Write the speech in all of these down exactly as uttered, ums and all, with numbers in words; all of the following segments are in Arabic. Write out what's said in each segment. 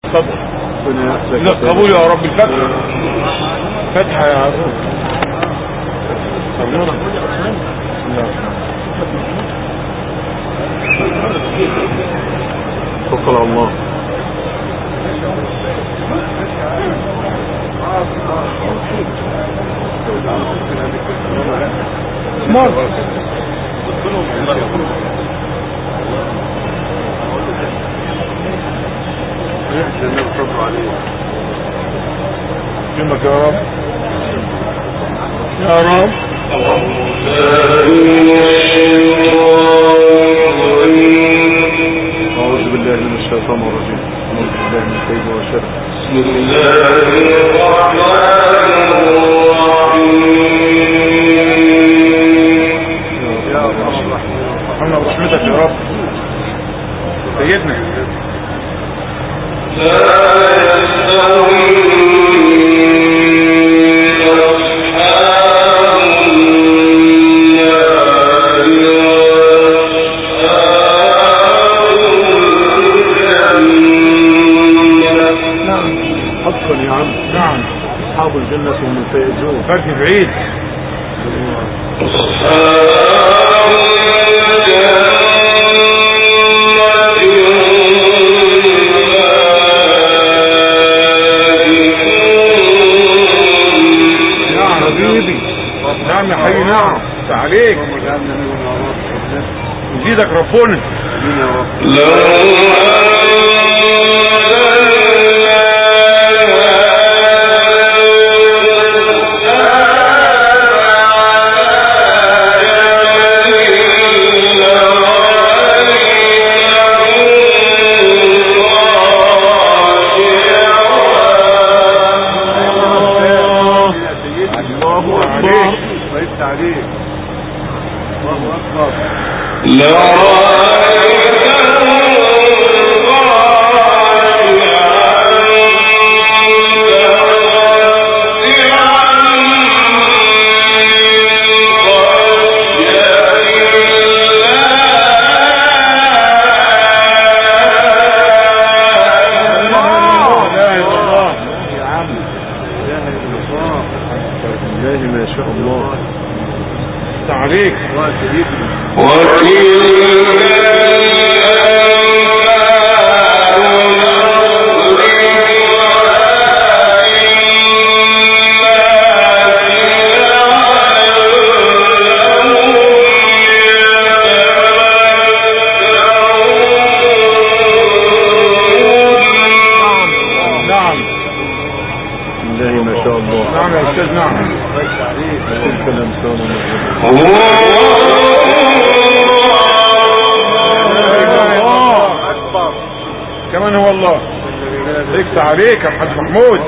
تفضل. لا قبول يا رب. الفتحة فتحة يا رب. توكل على الله. مر يمك يا رب يا رب. أعوذ بالله من الشيطان الرجيم. أعوذ بالله من كيد وشر. بسم الله الرحمن الرحيم. يا رب رحمنا برحمتك يا رب سيدنا. لا يستوي أصحاب الجنة هم الفائزون. فرق بعيد. يا حبيبي نعم يا حي. نعم عليك يزيدك ربنا. كمان هو الله. ليك عليك يا محمد محمود.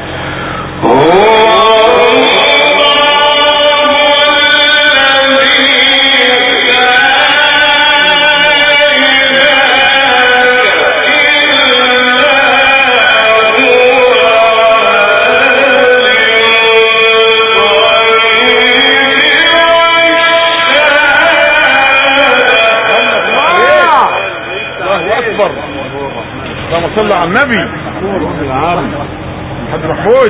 اللهم صل على النبي. العام محمد محمود.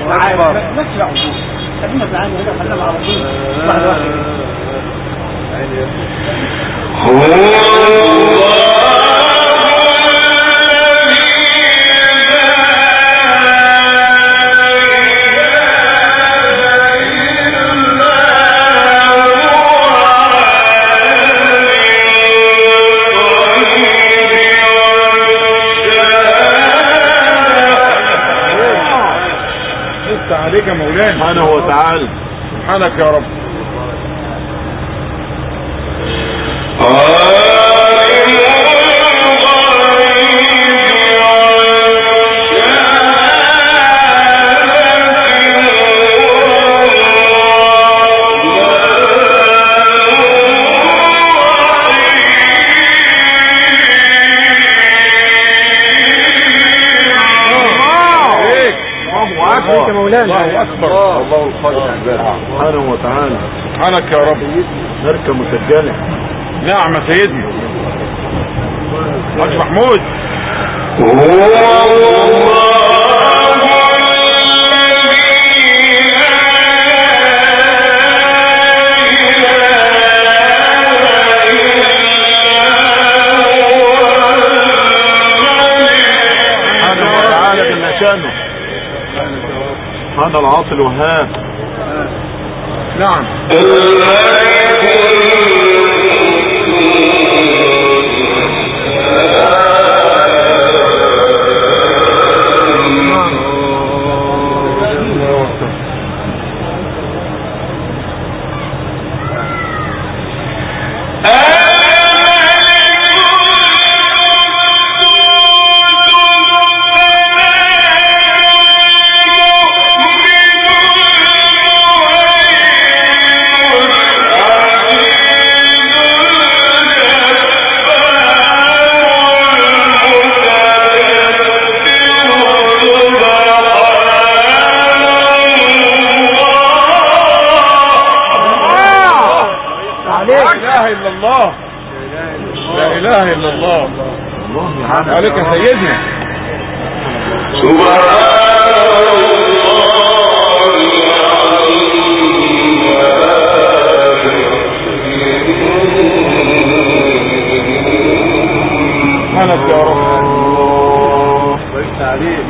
عليك يا مولانا سبحانه وتعالى. سبحانك يا رب. الله أكبر. الله الخالق سبحانه وتعالى. سبحانك يا رب. شركة مسجلة. نعم يا سيدنا حاج محمود. سبحان العاطي الوهاب. نعم. عليك يا سيدنا. سبحان سبحانك يا رب. بارك عليك.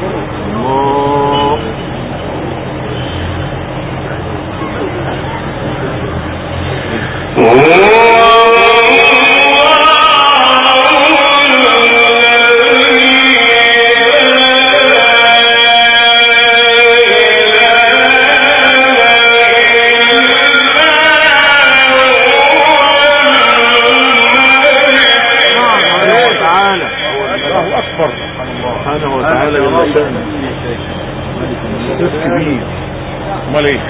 الله. سبحانه وتعالى بالمشان كبير. امال ايه؟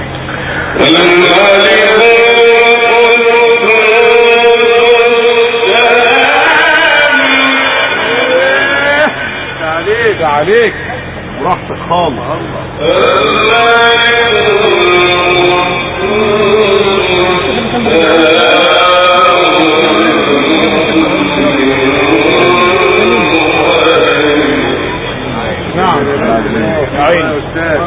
عليك عليك براحتك خالص. نعم عين أستاذ.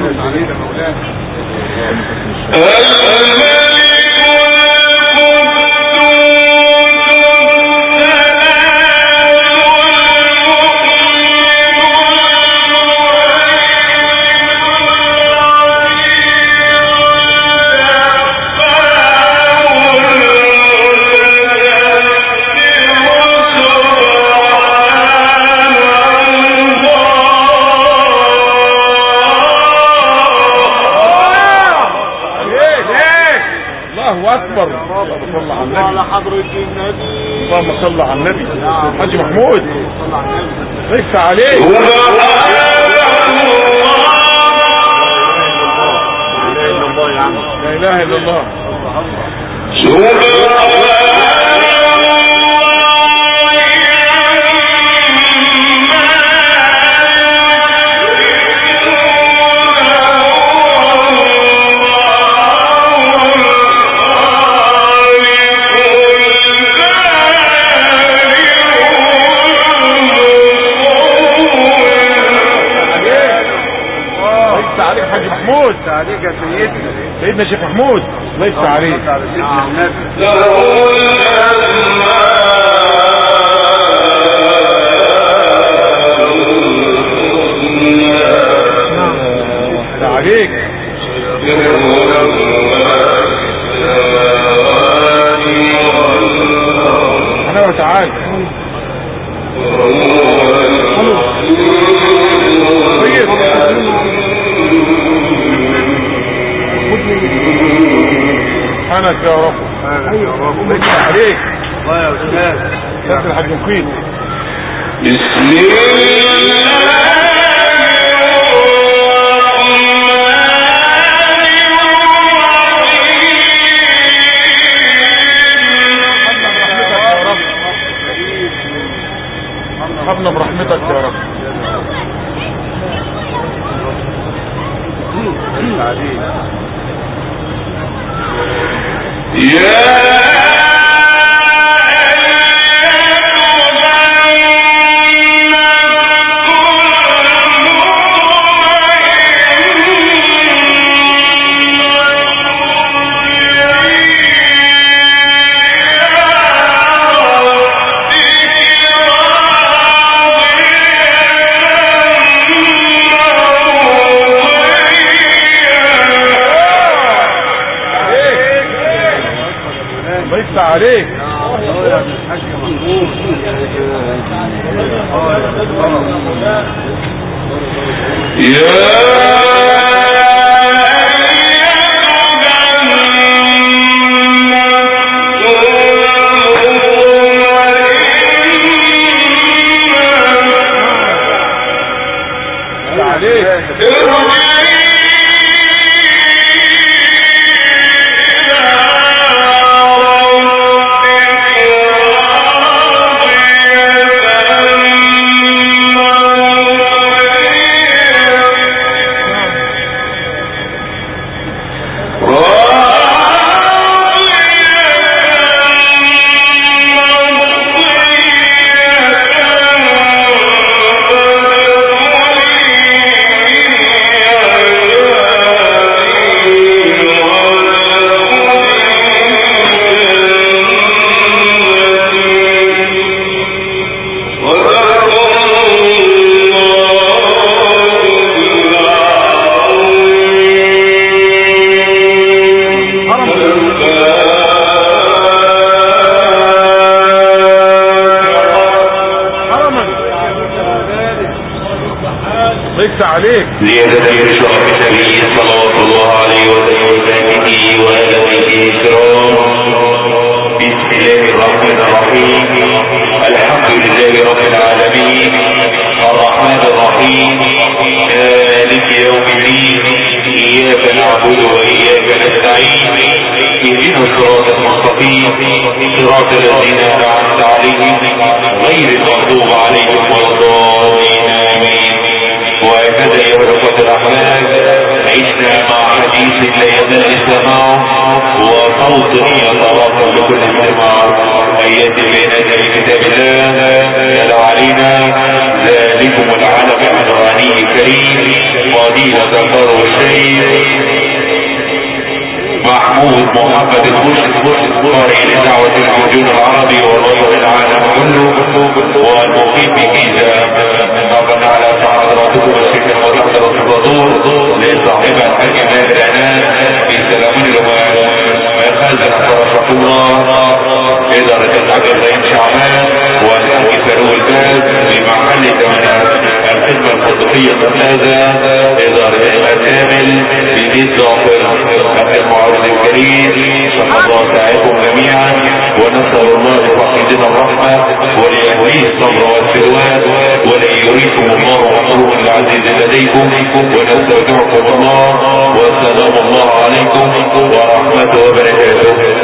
اللهم صل على النبي. حاج محمود ليس عليك. لا اله الا الله. عليك يا سيدنا. سيدنا شيخ محمود ليس عليك. عليك انا وتعالى. طيب سبحانك يا رب. ليس عليك. الله يا استاذ. يا الحاج مقيم. بسم الله ارحمنا برحمتك يا رب. يا افتح عليك عليك زيادة بشرف النبي صلوات الله عليه وسلم وآله الكرام. بسم الله الرحمن الرحيم. الحمد لله رب العالمين الرحمن الرحيم مالك يوم الدين. إياك نعبد وإياك نستعين. اهدنا الصراط المستقيم صراط الذين أنعمت عليهم غير المغضوب عليهم ولا الضالين. آمين. وهكذا يا رفقة الأحباب عشنا مع حديث لا يزال السماع وصوته يتواصل بكل استماع. آيات بينات في كتاب الله يدعو علينا ذلكم العالم العبراني الكريم فضيلة الدار الشيخ محمود محمد المرشد قارئ لدعوة الموجود العربي والوطن العالم كله والمقيم بجيزة. نقل على حضراتكم الشيخ المدحضر الفضول لصاحب الحاج ماهر عنان في سلامون الروان ويخزن فرشة الله إدارة الحاج ابراهيم شعبان والحاج فاروق الباز بمحل تمنات الخدمة الخطفية الثلاثة إدارة الكامل بميز ظافر المعرض الكريم. صلى الله تعالى جميعا ونسأل الله لرحمتنا الرحمة وليهديه الصبر والسلوان وليريكم الله وحروم العزيز لديكم ونستودعكم الله والسلام الله عليكم ورحمته وبركاته.